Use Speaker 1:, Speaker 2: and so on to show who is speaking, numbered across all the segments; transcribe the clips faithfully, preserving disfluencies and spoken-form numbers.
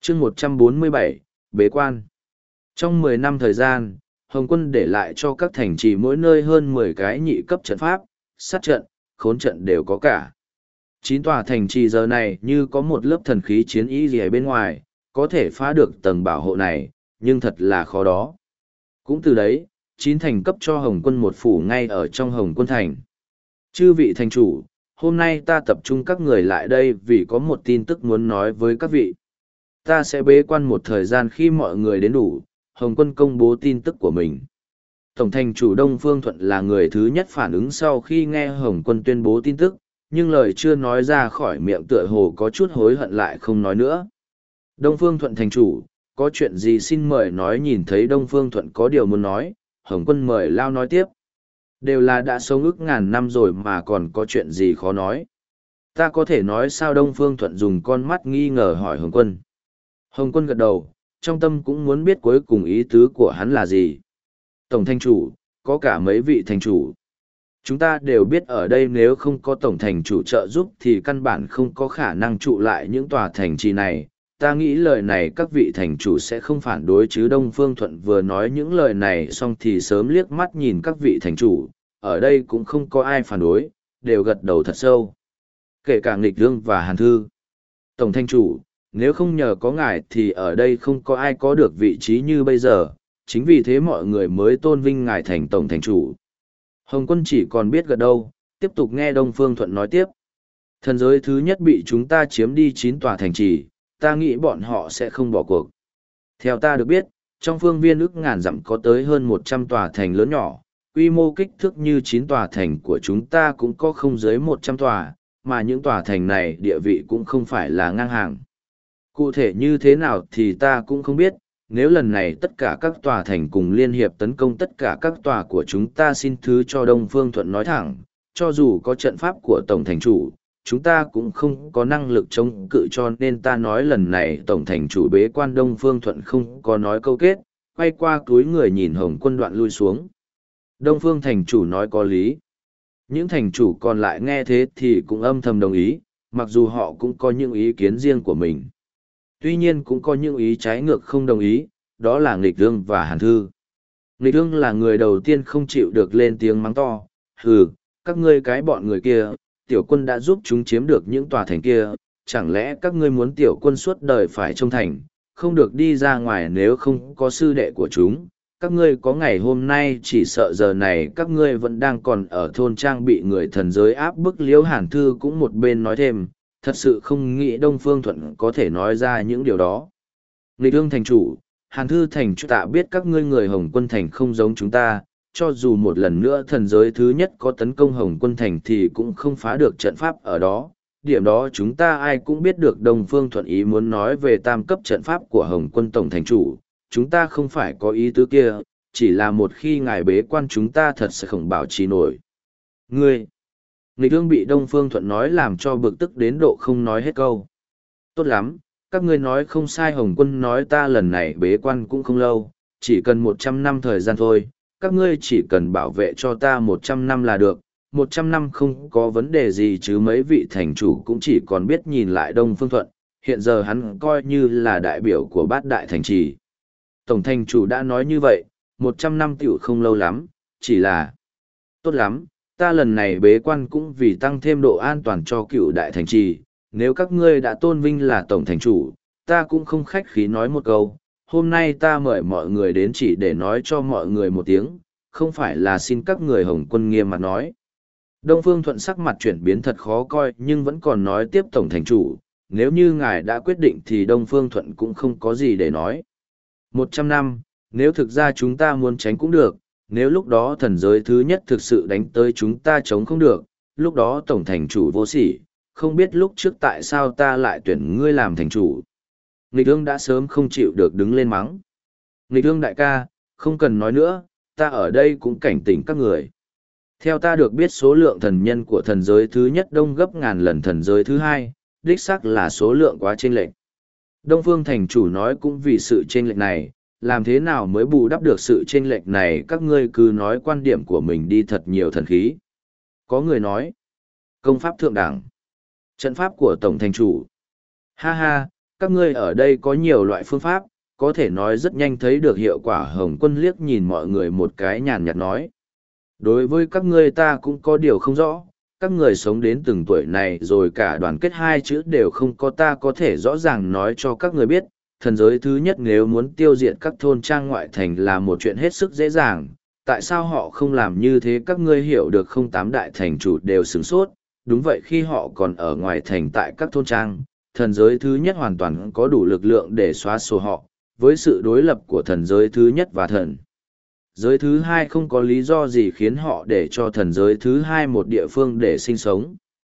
Speaker 1: chương một trăm bốn mươi bảy, Bế quan. Trong mười năm thời gian, Hồng quân để lại cho các thành trì mỗi nơi hơn mười cái nhị cấp trận pháp, sát trận, khốn trận đều có cả. Chín tòa thành trì giờ này như có một lớp thần khí chiến ý gì ở bên ngoài, có thể phá được tầng bảo hộ này, nhưng thật là khó đó. Cũng từ đấy, chín thành cấp cho Hồng quân một phủ ngay ở trong Hồng quân thành. Chư vị thành chủ, hôm nay ta tập trung các người lại đây vì có một tin tức muốn nói với các vị. Ta sẽ bế quan một thời gian khi mọi người đến đủ, Hồng quân công bố tin tức của mình. Tổng thành chủ Đông Phương Thuận là người thứ nhất phản ứng sau khi nghe Hồng quân tuyên bố tin tức, nhưng lời chưa nói ra khỏi miệng tựa hồ có chút hối hận lại không nói nữa. Đông Phương Thuận thành chủ, có chuyện gì xin mời nói. Nhìn thấy Đông Phương Thuận có điều muốn nói, Hồng quân mời lao nói tiếp. Đều là đã sống ức ngàn năm rồi mà còn có chuyện gì khó nói. Ta có thể nói sao? Đông Phương Thuận dùng con mắt nghi ngờ hỏi Hồng quân. Hồng quân gật đầu, trong tâm cũng muốn biết cuối cùng ý tứ của hắn là gì. Tổng thành chủ, có cả mấy vị thành chủ. Chúng ta đều biết ở đây nếu không có tổng thành chủ trợ giúp thì căn bản không có khả năng trụ lại những tòa thành trì này. Ta nghĩ lời này các vị thành chủ sẽ không phản đối chứ. Đông Phương Thuận vừa nói những lời này xong thì sớm liếc mắt nhìn các vị thành chủ, ở đây cũng không có ai phản đối, đều gật đầu thật sâu. Kể cả Nghịch Lương và Hàn Thư. Tổng thành chủ, nếu không nhờ có ngài thì ở đây không có ai có được vị trí như bây giờ, chính vì thế mọi người mới tôn vinh ngài thành tổng thành chủ. Hồng quân chỉ còn biết gật đầu, tiếp tục nghe Đông Phương Thuận nói tiếp. Thần giới thứ nhất bị chúng ta chiếm đi chín tòa thành trì, ta nghĩ bọn họ sẽ không bỏ cuộc. Theo ta được biết, trong phương viên ức ngàn dặm có tới hơn một trăm tòa thành lớn nhỏ, quy mô kích thước như chín tòa thành của chúng ta cũng có không dưới một trăm tòa, mà những tòa thành này địa vị cũng không phải là ngang hàng. Cụ thể như thế nào thì ta cũng không biết, nếu lần này tất cả các tòa thành cùng liên hiệp tấn công tất cả các tòa của chúng ta, xin thứ cho Đông Phương Thuận nói thẳng, cho dù có trận pháp của Tổng thành chủ, chúng ta cũng không có năng lực chống cự, cho nên ta nói lần này Tổng thành chủ bế quan. Đông Phương Thuận không có nói câu kết, quay qua túi người nhìn Hồng quân đoạn lui xuống. Đông Phương thành chủ nói có lý. Những thành chủ còn lại nghe thế thì cũng âm thầm đồng ý, mặc dù họ cũng có những ý kiến riêng của mình. Tuy nhiên cũng có những ý trái ngược không đồng ý, đó là Nghịch Lương và Hàn Thư. Nghịch Lương là người đầu tiên không chịu được lên tiếng mắng to, hừ, các ngươi cái bọn người kia, tiểu quân đã giúp chúng chiếm được những tòa thành kia, chẳng lẽ các ngươi muốn tiểu quân suốt đời phải trông thành, không được đi ra ngoài nếu không có sư đệ của chúng. Các ngươi có ngày hôm nay chỉ sợ giờ này các ngươi vẫn đang còn ở thôn trang bị người thần giới áp bức. Liễu Hàn Thư cũng một bên nói thêm, thật sự không nghĩ Đông Phương Thuận có thể nói ra những điều đó. Nghịch Lương thành chủ, Hàn Thư thành chủ, tạ biết các ngươi người Hồng Quân thành không giống chúng ta, cho dù một lần nữa thần giới thứ nhất có tấn công Hồng Quân thành thì cũng không phá được trận pháp ở đó. Điểm đó chúng ta ai cũng biết được. Đông Phương Thuận ý muốn nói về tam cấp trận pháp của Hồng Quân tổng thành chủ, chúng ta không phải có ý tứ kia, chỉ là một khi ngài bế quan chúng ta thật sẽ không bảo trì nổi. Ngươi! Nghịch Lương bị Đông Phương Thuận nói làm cho bực tức đến độ không nói hết câu. Tốt lắm, các ngươi nói không sai. Hồng Quân nói ta lần này bế quan cũng không lâu, chỉ cần một trăm năm thời gian thôi, các ngươi chỉ cần bảo vệ cho ta một trăm năm là được, một trăm năm không có vấn đề gì chứ. Mấy vị thành chủ cũng chỉ còn biết nhìn lại Đông Phương Thuận, hiện giờ hắn coi như là đại biểu của bát đại thành trì. Tổng thành chủ đã nói như vậy, một trăm năm tiểu không lâu lắm, chỉ là... Tốt lắm, ta lần này bế quan cũng vì tăng thêm độ an toàn cho cựu đại thành trì, nếu các ngươi đã tôn vinh là tổng thành chủ, ta cũng không khách khí nói một câu, hôm nay ta mời mọi người đến chỉ để nói cho mọi người một tiếng, không phải là xin các người Hồng Quân nghiêm mặt nói. Đông Phương Thuận sắc mặt chuyển biến thật khó coi nhưng vẫn còn nói tiếp tổng thành chủ, nếu như ngài đã quyết định thì Đông Phương Thuận cũng không có gì để nói. Một trăm năm, nếu thực ra chúng ta muốn tránh cũng được, nếu lúc đó thần giới thứ nhất thực sự đánh tới chúng ta chống không được, lúc đó tổng thành chủ vô sỉ, không biết lúc trước tại sao ta lại tuyển ngươi làm thành chủ. Nghịch Lương đã sớm không chịu được đứng lên mắng. Nghịch Lương đại ca, không cần nói nữa, ta ở đây cũng cảnh tỉnh các người. Theo ta được biết số lượng thần nhân của thần giới thứ nhất đông gấp ngàn lần thần giới thứ hai, đích xác là số lượng quá chênh lệch. Đông Phương thành chủ nói cũng vì sự chênh lệch này, làm thế nào mới bù đắp được sự chênh lệch này, các ngươi cứ nói quan điểm của mình đi, thật nhiều thần khí. Có người nói, công pháp thượng đẳng, trận pháp của tổng thành chủ. Ha ha, các ngươi ở đây có nhiều loại phương pháp, có thể nói rất nhanh thấy được hiệu quả. Hồng Quân liếc nhìn mọi người một cái nhàn nhạt nói. Đối với các ngươi ta cũng có điều không rõ, các người sống đến từng tuổi này rồi cả đoàn kết hai chữ đều không có, ta có thể rõ ràng nói cho các người biết, thần giới thứ nhất nếu muốn tiêu diệt các thôn trang ngoại thành là một chuyện hết sức dễ dàng, tại sao họ không làm như thế? Các ngươi hiểu được không? Tám đại thành chủ đều sửng sốt. Đúng vậy, khi họ còn ở ngoài thành tại các thôn trang, thần giới thứ nhất hoàn toàn có đủ lực lượng để xóa sổ họ, với sự đối lập của thần giới thứ nhất và thần giới thứ hai không có lý do gì khiến họ để cho thần giới thứ hai một địa phương để sinh sống.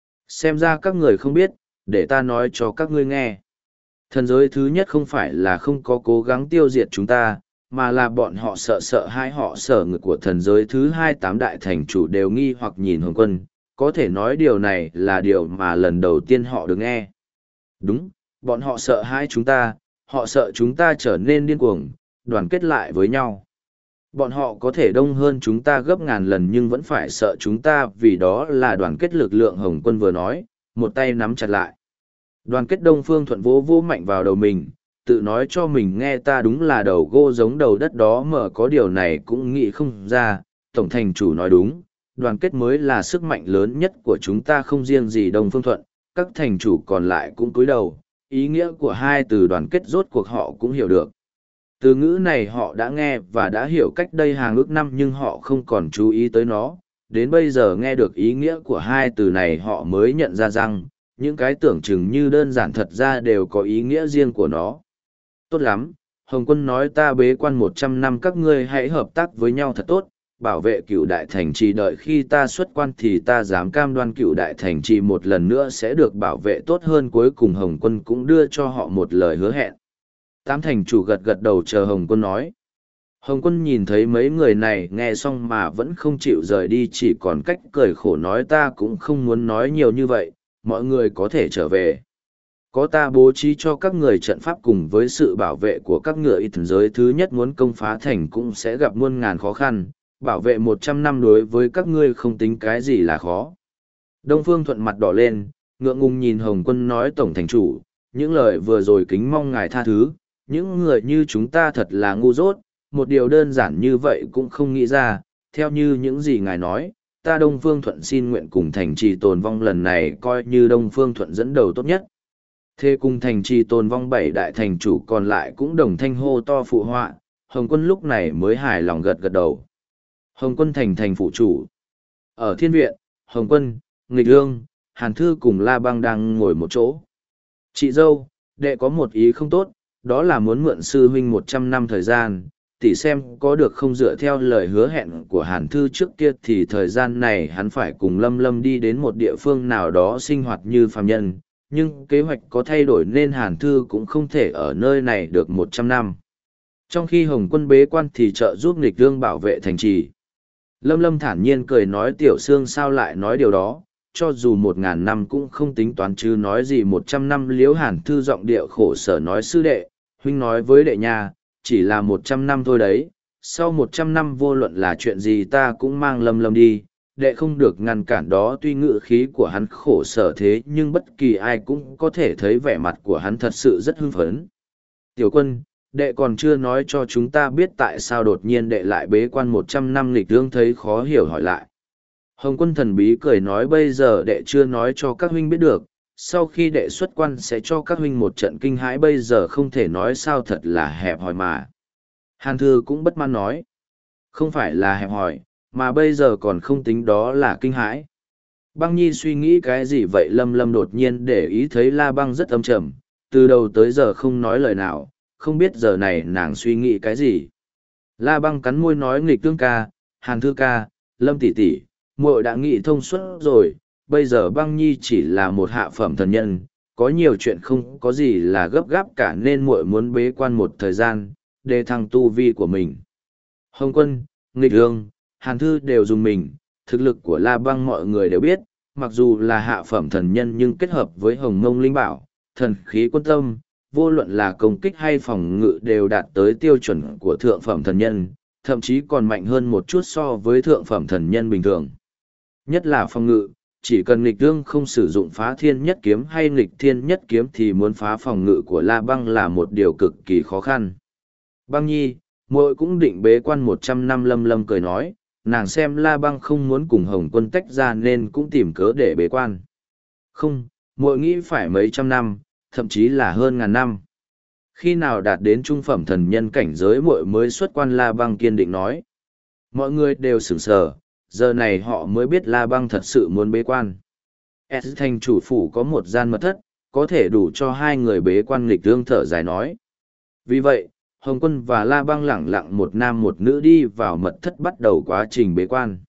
Speaker 1: Xem ra các người không biết, để ta nói cho các ngươi nghe. Thần giới thứ nhất không phải là không có cố gắng tiêu diệt chúng ta, mà là bọn họ sợ sợ hai họ sợ ngực của thần giới thứ hai. Tám đại thành chủ đều nghi hoặc nhìn Hồng Quân, có thể nói điều này là điều mà lần đầu tiên họ được nghe. Đúng, bọn họ sợ hai chúng ta, họ sợ chúng ta trở nên điên cuồng, đoàn kết lại với nhau. Bọn họ có thể đông hơn chúng ta gấp ngàn lần nhưng vẫn phải sợ chúng ta vì đó là đoàn kết lực lượng. Hồng Quân vừa nói, một tay nắm chặt lại. Đoàn kết. Đông Phương Thuận vỗ vỗ mạnh vào đầu mình, tự nói cho mình nghe ta đúng là đầu gỗ giống đầu đất đó, mở có điều này cũng nghĩ không ra. Tổng thành chủ nói đúng, đoàn kết mới là sức mạnh lớn nhất của chúng ta, không riêng gì Đông Phương Thuận, các thành chủ còn lại cũng cúi đầu. Ý nghĩa của hai từ đoàn kết rốt cuộc họ cũng hiểu được. Từ ngữ này họ đã nghe và đã hiểu cách đây hàng ước năm nhưng họ không còn chú ý tới nó. Đến bây giờ nghe được ý nghĩa của hai từ này họ mới nhận ra rằng, những cái tưởng chừng như đơn giản thật ra đều có ý nghĩa riêng của nó. Tốt lắm, Hồng Quân nói ta bế quan một trăm năm, các ngươi hãy hợp tác với nhau thật tốt, bảo vệ Cửu Đại Thành Trì. Đợi khi ta xuất quan thì ta dám cam đoan Cửu Đại Thành Trì một lần nữa sẽ được bảo vệ tốt hơn. Cuối cùng Hồng Quân cũng đưa cho họ một lời hứa hẹn. Tám thành chủ gật gật đầu chờ Hồng Quân nói. Hồng Quân nhìn thấy mấy người này nghe xong mà vẫn không chịu rời đi, chỉ còn cách cười khổ nói ta cũng không muốn nói nhiều như vậy, mọi người có thể trở về. Có ta bố trí cho các người trận pháp cùng với sự bảo vệ của các ngựa y thần giới thứ nhất muốn công phá thành cũng sẽ gặp muôn ngàn khó khăn, bảo vệ một trăm năm đối với các ngươi không tính cái gì là khó. Đông Phương Thuận mặt đỏ lên, ngượng ngùng nhìn Hồng Quân nói tổng thành chủ, những lời vừa rồi kính mong ngài tha thứ, những người như chúng ta thật là ngu dốt, một điều đơn giản như vậy cũng không nghĩ ra, theo như những gì ngài nói. Ta Đông Phương Thuận xin nguyện cùng thành trì tồn vong lần này coi như Đông Phương Thuận dẫn đầu tốt nhất. Thế cùng thành trì tồn vong bảy đại thành chủ còn lại cũng đồng thanh hô to phụ họa, Hồng Quân lúc này mới hài lòng gật gật đầu. Hồng Quân thành thành phụ chủ. Ở thiên viện, Hồng Quân, Nghịch Ương, Hàn Thư cùng La Băng đang ngồi một chỗ. Chị dâu, đệ có một ý không tốt, đó là muốn mượn sư huynh một trăm năm thời gian, tỷ xem có được không. Dựa theo lời hứa hẹn của Hàn Thư trước kia thì thời gian này hắn phải cùng Lâm Lâm đi đến một địa phương nào đó sinh hoạt như phàm nhân, nhưng kế hoạch có thay đổi nên Hàn Thư cũng không thể ở nơi này được một trăm năm. Trong khi Hồng Quân bế quan thì trợ giúp Nghịch Ương bảo vệ thành trì. Lâm Lâm thản nhiên cười nói Tiểu Sương sao lại nói điều đó, cho dù một ngàn năm cũng không tính toán chứ nói gì một trăm năm. Liễu Hàn Thư giọng điệu khổ sở nói sư đệ, huynh nói với đệ nha, chỉ là một trăm năm thôi đấy, sau một trăm năm vô luận là chuyện gì ta cũng mang Lâm Lâm đi, đệ không được ngăn cản đó. Tuy ngữ khí của hắn khổ sở thế nhưng bất kỳ ai cũng có thể thấy vẻ mặt của hắn thật sự rất hưng phấn. Tiểu Quân, đệ còn chưa nói cho chúng ta biết tại sao đột nhiên đệ lại bế quan một trăm năm. Nghịch Ương thấy khó hiểu hỏi lại. Hồng Quân thần bí cười nói bây giờ đệ chưa nói cho các huynh biết được, sau khi đệ xuất quan sẽ cho các huynh một trận kinh hãi, bây giờ không thể nói sao, thật là hẹp hòi mà. Hàn Thư cũng bất mãn nói, không phải là hẹp hòi, mà bây giờ còn không tính đó là kinh hãi. Băng Nhi suy nghĩ cái gì vậy? Lâm Lâm đột nhiên để ý thấy La Băng rất âm trầm, từ đầu tới giờ không nói lời nào, không biết giờ này nàng suy nghĩ cái gì. La Băng cắn môi nói Nghịch Ương ca, Hàn Thư ca, Lâm tỷ tỷ, muội đã nghĩ thông suốt rồi, bây giờ Băng Nhi chỉ là một hạ phẩm thần nhân, có nhiều chuyện không có gì là gấp gáp cả nên muội muốn bế quan một thời gian, để thăng tu vi của mình. Hồng Quân, Nghịch Ương, Hàn Thư đều dùng mình, thực lực của La Băng mọi người đều biết, mặc dù là hạ phẩm thần nhân nhưng kết hợp với Hồng Mông Linh Bảo, thần khí quân tâm, vô luận là công kích hay phòng ngự đều đạt tới tiêu chuẩn của thượng phẩm thần nhân, thậm chí còn mạnh hơn một chút so với thượng phẩm thần nhân bình thường. Nhất là phòng ngự, Chỉ cần nghịch thương không sử dụng phá thiên nhất kiếm hay nghịch thiên nhất kiếm thì muốn phá phòng ngự của La Băng là một điều cực kỳ khó khăn. Băng nhi, muội cũng định bế quan một trăm năm. Lâm Lâm cười nói, nàng xem La Băng không muốn cùng Hồng Quân tách ra nên cũng tìm cớ để bế quan. Không, muội nghĩ phải mấy trăm năm, thậm chí là hơn ngàn năm. Khi nào đạt đến trung phẩm thần nhân cảnh giới muội mới xuất quan. La Băng kiên định nói. Mọi người đều sửng sờ, giờ này họ mới biết La Băng thật sự muốn bế quan. S thành chủ phủ có một gian mật thất, có thể đủ cho hai người bế quan. Nghịch thương thở dài nói. Vì vậy, Hồng Quân và La Băng lẳng lặng một nam một nữ đi vào mật thất bắt đầu quá trình bế quan.